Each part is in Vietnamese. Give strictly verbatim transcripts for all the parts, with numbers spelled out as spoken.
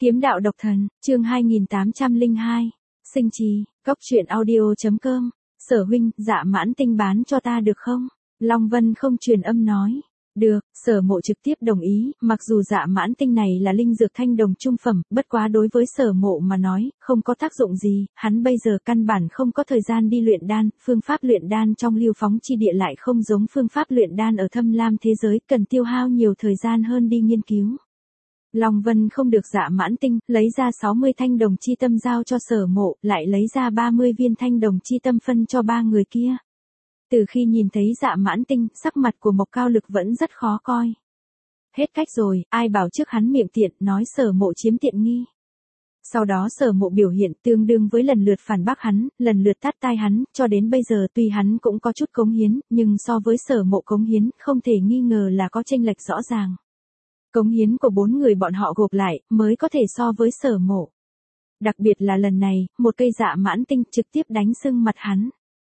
Kiếm đạo độc thần, chương hai nghìn tám trăm lẻ hai. Sinh trì, cốc truyện audio.com. Sở huynh, dạ mãn tinh bán cho ta được không? Long Vân không truyền âm nói. Được, Sở Mộ trực tiếp đồng ý, mặc dù dạ mãn tinh này là linh dược thanh đồng trung phẩm, bất quá đối với Sở Mộ mà nói, không có tác dụng gì, hắn bây giờ căn bản không có thời gian đi luyện đan, phương pháp luyện đan trong lưu phóng chi địa lại không giống phương pháp luyện đan ở thâm lam thế giới, cần tiêu hao nhiều thời gian hơn đi nghiên cứu. Long Vân không được dạ mãn tinh, lấy ra sáu mươi thanh đồng chi tâm giao cho Sở Mộ, lại lấy ra ba mươi viên thanh đồng chi tâm phân cho ba người kia. Từ khi nhìn thấy dạ mãn tinh, sắc mặt của Mộc Cao Lực vẫn rất khó coi. Hết cách rồi, ai bảo trước hắn miệng tiện, nói Sở Mộ chiếm tiện nghi. Sau đó Sở Mộ biểu hiện tương đương với lần lượt phản bác hắn, lần lượt tát tai hắn, cho đến bây giờ tuy hắn cũng có chút cống hiến, nhưng so với Sở Mộ cống hiến, không thể nghi ngờ là có chênh lệch rõ ràng. Cống hiến của bốn người bọn họ gộp lại, mới có thể so với Sở Mộ. Đặc biệt là lần này, một cây dạ mãn tinh trực tiếp đánh sưng mặt hắn.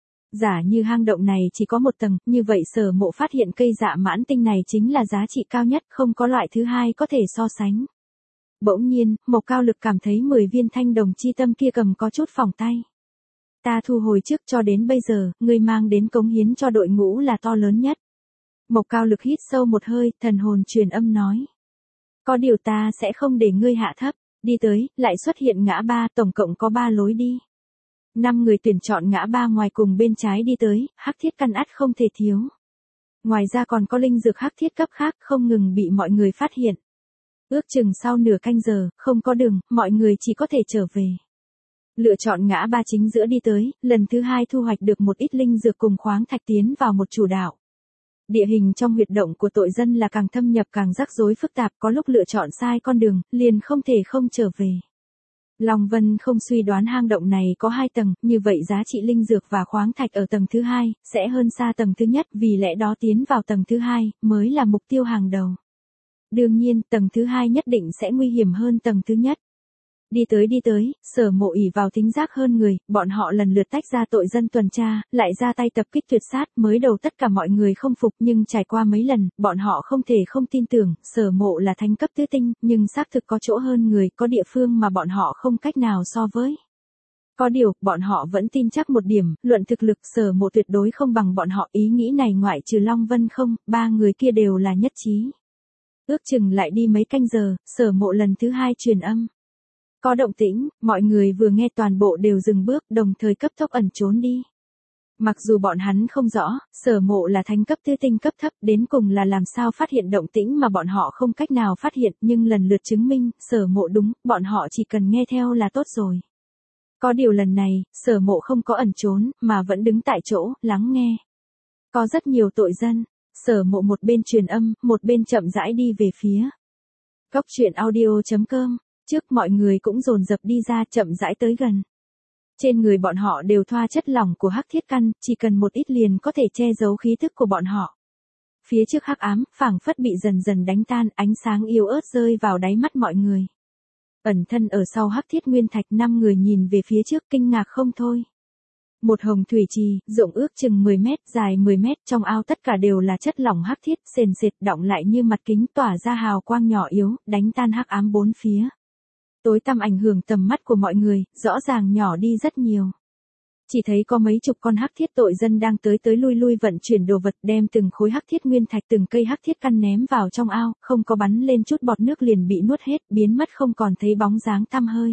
Giả như hang động này chỉ có một tầng, như vậy Sở Mộ phát hiện cây dạ mãn tinh này chính là giá trị cao nhất, không có loại thứ hai có thể so sánh. Bỗng nhiên, Mộc Cao Lực cảm thấy mười viên thanh đồng chi tâm kia cầm có chút phỏng tay. Ta thu hồi trước, cho đến bây giờ, ngươi mang đến cống hiến cho đội ngũ là to lớn nhất. Mộc Cao Lực hít sâu một hơi, thần hồn truyền âm nói. Có điều ta sẽ không để ngươi hạ thấp, đi tới, lại xuất hiện ngã ba, tổng cộng có ba lối đi. Năm người tuyển chọn ngã ba ngoài cùng bên trái đi tới, hắc thiết căn ắt không thể thiếu. Ngoài ra còn có linh dược hắc thiết cấp khác không ngừng bị mọi người phát hiện. Ước chừng sau nửa canh giờ, không có đường, mọi người chỉ có thể trở về. Lựa chọn ngã ba chính giữa đi tới, lần thứ hai thu hoạch được một ít linh dược cùng khoáng thạch tiến vào một chủ đạo. Địa hình trong huyệt động của tội dân là càng thâm nhập càng rắc rối phức tạp, có lúc lựa chọn sai con đường, liền không thể không trở về. Long Vân không suy đoán hang động này có hai tầng, như vậy giá trị linh dược và khoáng thạch ở tầng thứ hai, sẽ hơn xa tầng thứ nhất, vì lẽ đó tiến vào tầng thứ hai, mới là mục tiêu hàng đầu. Đương nhiên, tầng thứ hai nhất định sẽ nguy hiểm hơn tầng thứ nhất. Đi tới đi tới, Sở Mộ ỷ vào thính giác hơn người, bọn họ lần lượt tách ra tội dân tuần tra, lại ra tay tập kích tuyệt sát, mới đầu tất cả mọi người không phục nhưng trải qua mấy lần, bọn họ không thể không tin tưởng, Sở Mộ là thánh cấp tứ tinh, nhưng xác thực có chỗ hơn người, có địa phương mà bọn họ không cách nào so với. Có điều, bọn họ vẫn tin chắc một điểm, luận thực lực Sở Mộ tuyệt đối không bằng bọn họ, ý nghĩ này ngoại trừ Long Vân không, ba người kia đều là nhất trí. Ước chừng lại đi mấy canh giờ, Sở Mộ lần thứ hai truyền âm. Có động tĩnh, mọi người vừa nghe toàn bộ đều dừng bước, đồng thời cấp tốc ẩn trốn đi. Mặc dù bọn hắn không rõ, Sở Mộ là thánh cấp tứ tinh cấp thấp, đến cùng là làm sao phát hiện động tĩnh mà bọn họ không cách nào phát hiện, nhưng lần lượt chứng minh, Sở Mộ đúng, bọn họ chỉ cần nghe theo là tốt rồi. Có điều lần này, Sở Mộ không có ẩn trốn, mà vẫn đứng tại chỗ, lắng nghe. Có rất nhiều tội dân, Sở Mộ một bên truyền âm, một bên chậm rãi đi về phía. Cốc truyện audio.com. Trước mọi người cũng dồn dập đi ra, chậm rãi tới gần. Trên người bọn họ đều thoa chất lỏng của hắc thiết căn, chỉ cần một ít liền có thể che giấu khí tức của bọn họ. Phía trước hắc ám, phảng phất bị dần dần đánh tan, ánh sáng yếu ớt rơi vào đáy mắt mọi người. Ẩn thân ở sau hắc thiết nguyên thạch, năm người nhìn về phía trước kinh ngạc không thôi. Một hồng thủy trì, rộng ước chừng mười mét, dài mười mét, trong ao tất cả đều là chất lỏng hắc thiết, sền sệt, đọng lại như mặt kính, tỏa ra hào quang nhỏ yếu, đánh tan hắc ám bốn phía. Tối tăm ảnh hưởng tầm mắt của mọi người, rõ ràng nhỏ đi rất nhiều. Chỉ thấy có mấy chục con hắc thiết tội dân đang tới tới lui lui vận chuyển đồ vật, đem từng khối hắc thiết nguyên thạch, từng cây hắc thiết căn ném vào trong ao, không có bắn lên chút bọt nước liền bị nuốt hết, biến mất không còn thấy bóng dáng tăm hơi.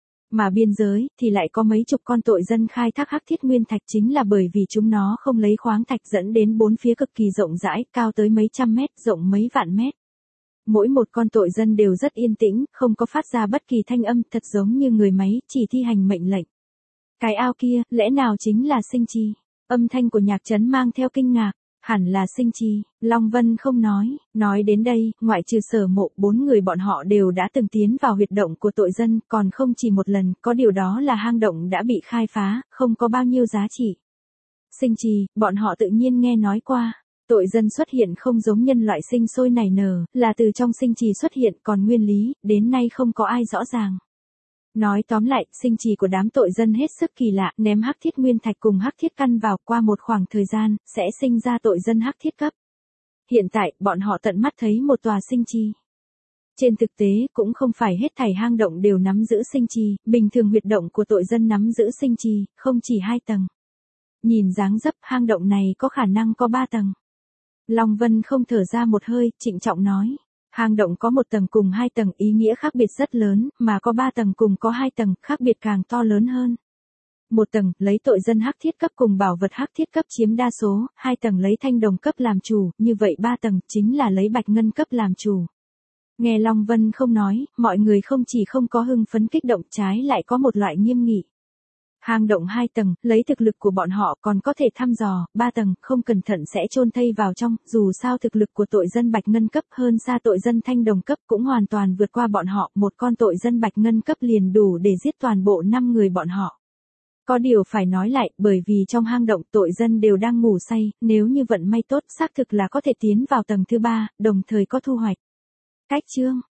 Mà biên giới, thì lại có mấy chục con tội dân khai thác hắc thiết nguyên thạch, chính là bởi vì chúng nó không lấy khoáng thạch, dẫn đến bốn phía cực kỳ rộng rãi, cao tới mấy trăm mét, rộng mấy vạn mét. Mỗi một con tội dân đều rất yên tĩnh, không có phát ra bất kỳ thanh âm, thật giống như người máy, chỉ thi hành mệnh lệnh. Cái ao kia, lẽ nào chính là sinh trì? Âm thanh của Nhạc Trấn mang theo kinh ngạc, hẳn là sinh trì. Long Vân không nói, nói đến đây, ngoại trừ Sở Mộ, bốn người bọn họ đều đã từng tiến vào huyệt động của tội dân, còn không chỉ một lần, có điều đó là hang động đã bị khai phá, không có bao nhiêu giá trị. Sinh trì, bọn họ tự nhiên nghe nói qua. Tội dân xuất hiện không giống nhân loại sinh sôi nảy nở, là từ trong sinh trì xuất hiện, còn nguyên lý, đến nay không có ai rõ ràng. Nói tóm lại, sinh trì của đám tội dân hết sức kỳ lạ, ném hắc thiết nguyên thạch cùng hắc thiết căn vào, qua một khoảng thời gian, sẽ sinh ra tội dân hắc thiết cấp. Hiện tại, bọn họ tận mắt thấy một tòa sinh trì. Trên thực tế cũng không phải hết thảy hang động đều nắm giữ sinh trì, bình thường huyệt động của tội dân nắm giữ sinh trì, không chỉ hai tầng. Nhìn dáng dấp hang động này có khả năng có ba tầng. Long Vân không thở ra một hơi, trịnh trọng nói. Hang động có một tầng cùng hai tầng ý nghĩa khác biệt rất lớn, mà có ba tầng cùng có hai tầng, khác biệt càng to lớn hơn. Một tầng, lấy tội dân hắc thiết cấp cùng bảo vật hắc thiết cấp chiếm đa số, hai tầng lấy thanh đồng cấp làm chủ, như vậy ba tầng, chính là lấy bạch ngân cấp làm chủ. Nghe Long Vân không nói, mọi người không chỉ không có hưng phấn kích động trái lại có một loại nghiêm nghị. Hang động hai tầng, lấy thực lực của bọn họ còn có thể thăm dò, ba tầng, không cẩn thận sẽ chôn thây vào trong, dù sao thực lực của tội dân bạch ngân cấp hơn xa tội dân thanh đồng cấp cũng hoàn toàn vượt qua bọn họ, một con tội dân bạch ngân cấp liền đủ để giết toàn bộ năm người bọn họ. Có điều phải nói lại, bởi vì trong hang động tội dân đều đang ngủ say, nếu như vận may tốt xác thực là có thể tiến vào tầng thứ ba, đồng thời có thu hoạch. Cách chương